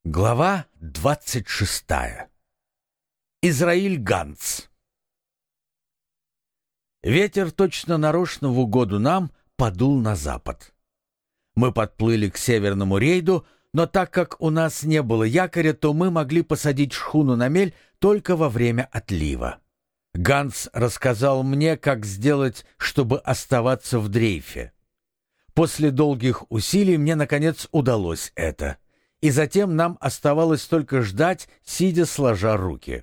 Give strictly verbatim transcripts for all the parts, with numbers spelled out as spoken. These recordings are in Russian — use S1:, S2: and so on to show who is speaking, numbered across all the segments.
S1: Глава двадцать шестая. Израиль Ганц. Ветер точно нарочно в угоду нам подул на запад. Мы подплыли к северному рейду, но так как у нас не было якоря, то мы могли посадить шхуну на мель только во время отлива. Ганц рассказал мне, как сделать, чтобы оставаться в дрейфе. После долгих усилий мне, наконец, удалось это. И затем нам оставалось только ждать, сидя сложа руки.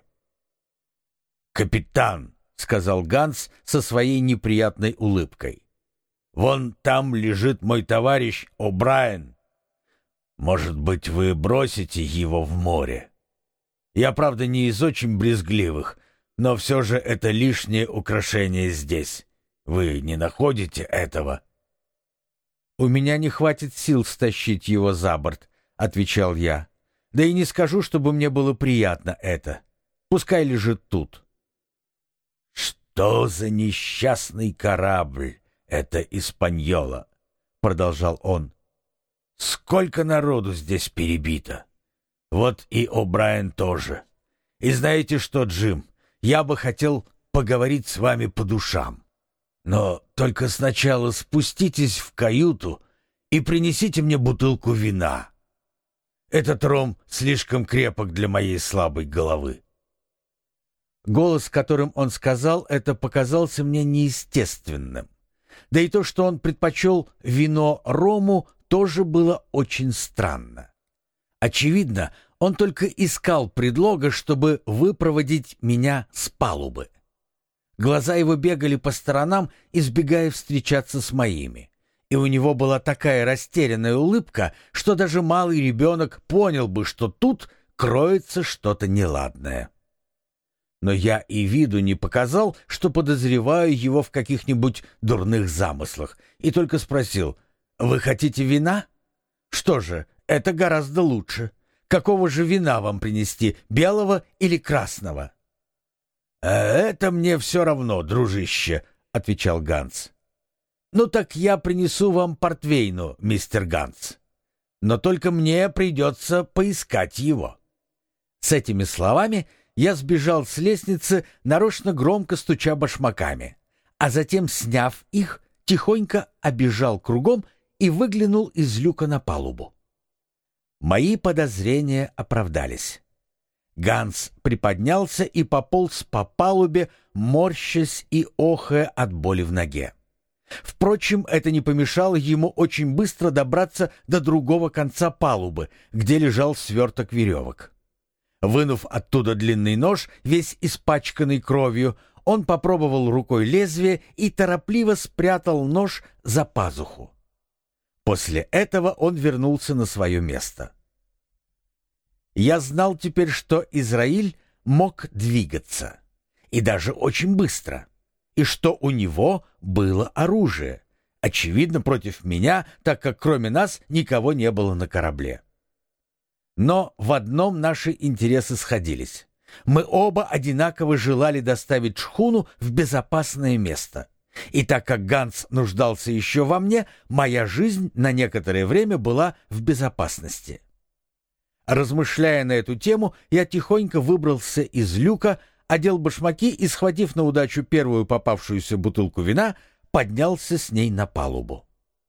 S1: «Капитан», — сказал Ганц со своей неприятной улыбкой, — «вон там лежит мой товарищ О'Брайен. Может быть, вы бросите его в море? Я, правда, не из очень брезгливых, но все же это лишнее украшение здесь. Вы не находите этого?» «У меня не хватит сил стащить его за борт», — отвечал я. «Да и не скажу, чтобы мне было приятно это. Пускай лежит тут».
S2: «Что за несчастный корабль это «Испаньола», — продолжал он. «Сколько народу здесь перебито. Вот и О'Брайен тоже. И знаете что, Джим, я бы хотел поговорить с вами по душам. Но только сначала спуститесь в каюту и принесите мне бутылку вина. Этот ром слишком крепок для моей слабой головы».
S1: Голос, которым он сказал это, показался мне неестественным. Да и то, что он предпочел вино рому, тоже было очень странно. Очевидно, он только искал предлога, чтобы выпроводить меня с палубы. Глаза его бегали по сторонам, избегая встречаться с моими. И у него была такая растерянная улыбка, что даже малый ребенок понял бы, что тут кроется что-то неладное. Но я и виду не показал, что подозреваю его в каких-нибудь дурных замыслах, и только спросил: «Вы хотите вина? Что же, это гораздо лучше. Какого же вина вам принести, белого или красного?»
S2: «А это мне все равно, дружище», — отвечал Ганц.
S1: «Ну так я принесу вам портвейну, мистер Ганц. Но только мне придется поискать его». С этими словами я сбежал с лестницы, нарочно громко стуча башмаками, а затем, сняв их, тихонько обежал кругом и выглянул из люка на палубу. Мои подозрения оправдались. Ганц приподнялся и пополз по палубе, морщась и охая от боли в ноге. Впрочем, это не помешало ему очень быстро добраться до другого конца палубы, где лежал сверток веревок. Вынув оттуда длинный нож, весь испачканный кровью, он попробовал рукой лезвие и торопливо спрятал нож за пазуху. После этого он вернулся на свое место. Я знал теперь, что Израиль мог двигаться, и даже очень быстро, и что у него было оружие, очевидно, против меня, так как кроме нас никого не было на корабле. Но в одном наши интересы сходились. Мы оба одинаково желали доставить шхуну в безопасное место. И так как Ганц нуждался еще во мне, моя жизнь на некоторое время была в безопасности. Размышляя на эту тему, я тихонько выбрался из люка, одел башмаки и, схватив на удачу первую попавшуюся бутылку вина, поднялся с ней на палубу.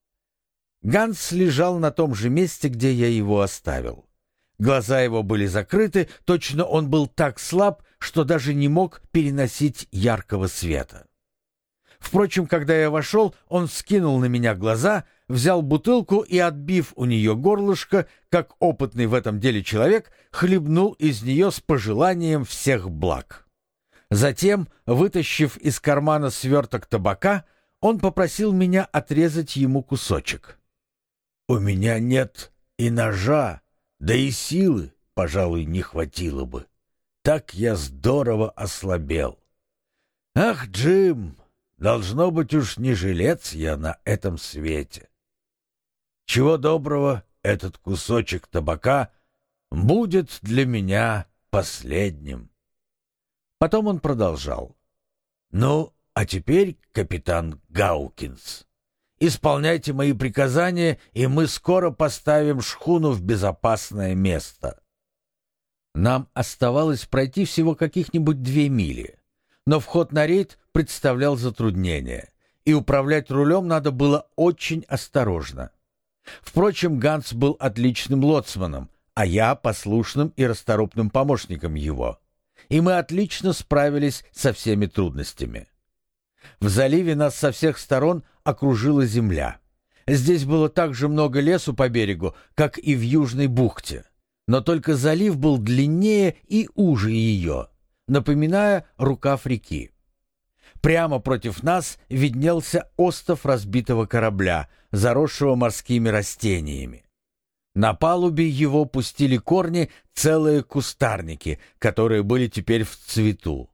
S1: Ганц лежал на том же месте, где я его оставил. Глаза его были закрыты, точно он был так слаб, что даже не мог переносить яркого света. Впрочем, когда я вошел, он вскинул на меня глаза, взял бутылку и, отбив у нее горлышко, как опытный в этом деле человек, хлебнул из нее с пожеланием всех благ. Затем, вытащив из кармана сверток табака, он попросил меня отрезать ему кусочек.
S2: «У меня нет и ножа, да и силы, пожалуй, не хватило бы. Так я здорово ослабел. Ах, Джим, должно быть, уж не жилец я на этом свете. Чего доброго, этот кусочек табака будет для меня последним».
S1: Потом он продолжал:
S2: «Ну, а теперь, капитан Гаукинс, исполняйте мои приказания, и мы скоро поставим шхуну в безопасное место.
S1: Нам оставалось пройти всего каких-нибудь две мили, но вход на рейд представлял затруднение, и управлять рулем надо было очень осторожно. Впрочем, Ганс был отличным лоцманом, а я послушным и расторопным помощником его, и мы отлично справились со всеми трудностями. В заливе нас со всех сторон окружила земля. Здесь было так же много лесу по берегу, как и в Южной бухте, но только залив был длиннее и уже ее, напоминая рукав реки. Прямо против нас виднелся остов разбитого корабля, заросшего морскими растениями. На палубе его пустили корни целые кустарники, которые были теперь в цвету.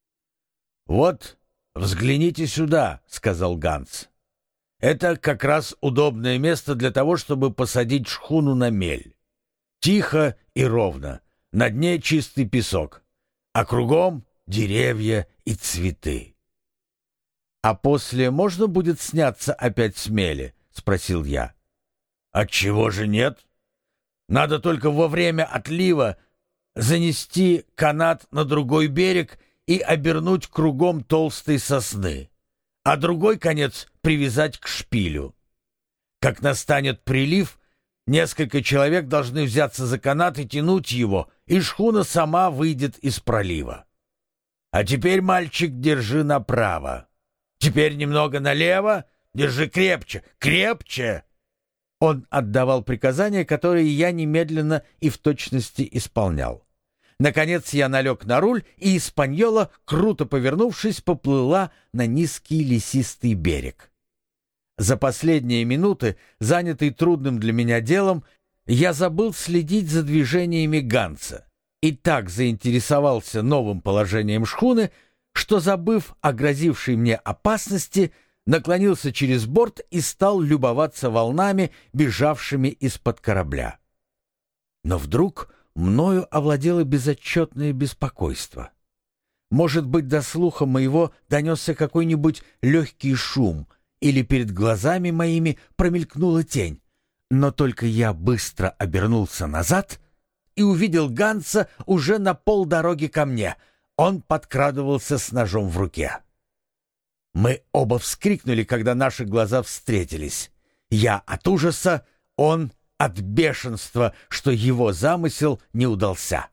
S1: «Вот, взгляните сюда», — сказал Ганс. «Это как раз удобное место для того, чтобы посадить шхуну на мель. Тихо и ровно, на дне чистый песок, а кругом деревья и цветы». «А после можно будет сняться опять с мели?» — спросил я. «Отчего же нет? Надо только во время отлива занести канат на другой берег и обернуть кругом толстой сосны, а другой конец привязать к шпилю. Как настанет прилив, несколько человек должны взяться за канат и тянуть его, и шхуна сама выйдет из пролива. А теперь, мальчик, держи направо. Теперь немного налево, держи крепче, крепче!» Он отдавал приказания, которые я немедленно и в точности исполнял. Наконец я налег на руль, и «Испаньола», круто повернувшись, поплыла на низкий лесистый берег. За последние минуты, занятый трудным для меня делом, я забыл следить за движениями Ганса и так заинтересовался новым положением шхуны, что, забыв о грозившей мне опасности, наклонился через борт и стал любоваться волнами, бежавшими из-под корабля. Но вдруг мною овладело безотчетное беспокойство. Может быть, до слуха моего донесся какой-нибудь легкий шум, или перед глазами моими промелькнула тень, но только я быстро обернулся назад и увидел Ганса уже на полдороги ко мне. Он подкрадывался с ножом в руке. Мы оба вскрикнули, когда наши глаза встретились. Я от ужаса, он от бешенства, что его замысел не удался.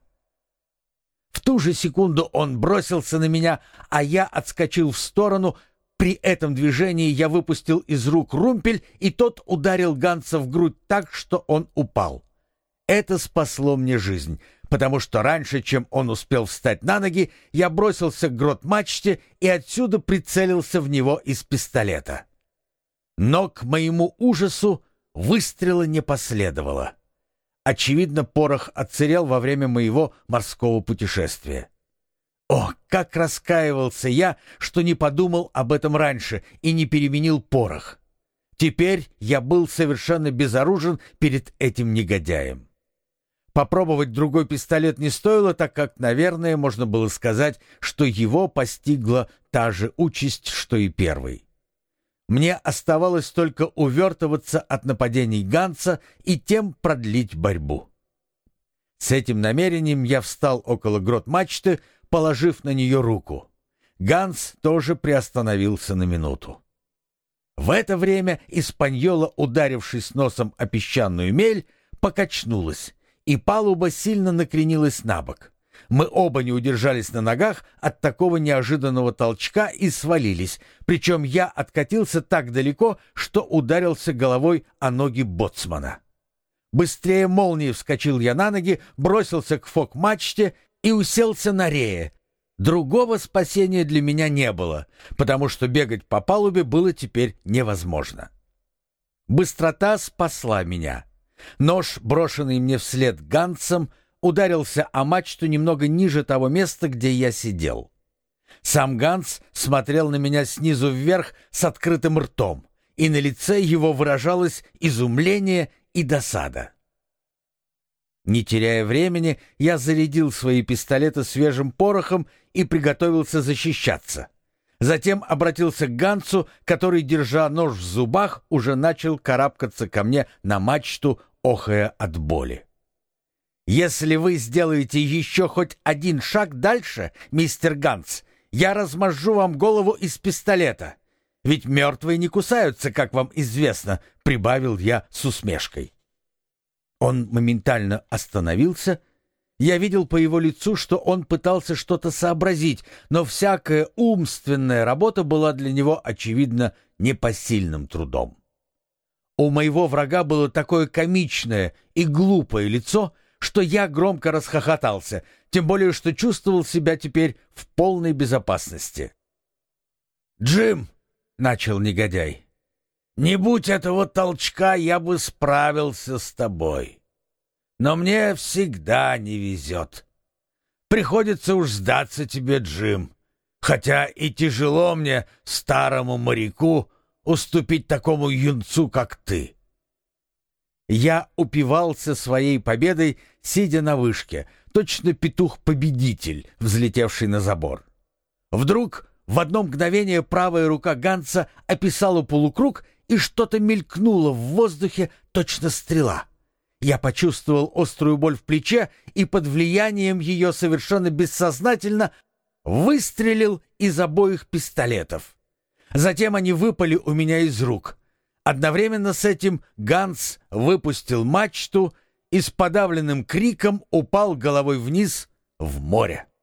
S1: В ту же секунду он бросился на меня, а я отскочил в сторону. При этом движении я выпустил из рук румпель, и тот ударил Ганса в грудь так, что он упал. Это спасло мне жизнь, потому что раньше, чем он успел встать на ноги, я бросился к грот-мачте и отсюда прицелился в него из пистолета. Но, к моему ужасу, выстрела не последовало. Очевидно, порох отсырел во время моего морского путешествия. О, как раскаивался я, что не подумал об этом раньше и не переменил порох. Теперь я был совершенно безоружен перед этим негодяем. Попробовать другой пистолет не стоило, так как, наверное, можно было сказать, что его постигла та же участь, что и первый. Мне оставалось только увертываться от нападений Ганса и тем продлить борьбу. С этим намерением я встал около грот-мачты, положив на нее руку. Ганс тоже приостановился на минуту. В это время «Испаньола», ударившись носом о песчаную мель, покачнулась, и палуба сильно накренилась на бок. Мы оба не удержались на ногах от такого неожиданного толчка и свалились, причем я откатился так далеко, что ударился головой о ноги боцмана. Быстрее молнии вскочил я на ноги, бросился к фок-мачте и уселся на рее. Другого спасения для меня не было, потому что бегать по палубе было теперь невозможно. Быстрота спасла меня. Нож, брошенный мне вслед Гансом, ударился о мачту немного ниже того места, где я сидел. Сам Ганс смотрел на меня снизу вверх с открытым ртом, и на лице его выражалось изумление и досада. Не теряя времени, я зарядил свои пистолеты свежим порохом и приготовился защищаться. Затем обратился к Гансу, который, держа нож в зубах, уже начал карабкаться ко мне на мачту, охая от боли. Если вы сделаете еще хоть один шаг дальше, мистер Ганс, я размажу вам голову из пистолета. Ведь мертвые не кусаются, как вам известно», — прибавил я с усмешкой. Он моментально остановился. Я видел по его лицу, что он пытался что-то сообразить, но всякая умственная работа была для него, очевидно, непосильным трудом. У моего врага было такое комичное и глупое лицо, что я громко расхохотался, тем более что чувствовал себя теперь в полной безопасности. «Джим!» — начал негодяй. «Не будь этого толчка, я бы справился с тобой. Но мне всегда не везет. Приходится уж сдаться тебе, Джим, хотя и тяжело мне, старому моряку, уступить такому юнцу, как ты». Я упивался своей победой, сидя на вышке, точно петух-победитель, взлетевший на забор. Вдруг в одно мгновение правая рука Ганса описала полукруг, и что-то мелькнуло в воздухе, точно стрела. Я почувствовал острую боль в плече и под влиянием ее совершенно бессознательно выстрелил из обоих пистолетов. Затем они выпали у меня из рук. Одновременно с этим Ганс выпустил мачту и с подавленным криком упал головой вниз в море.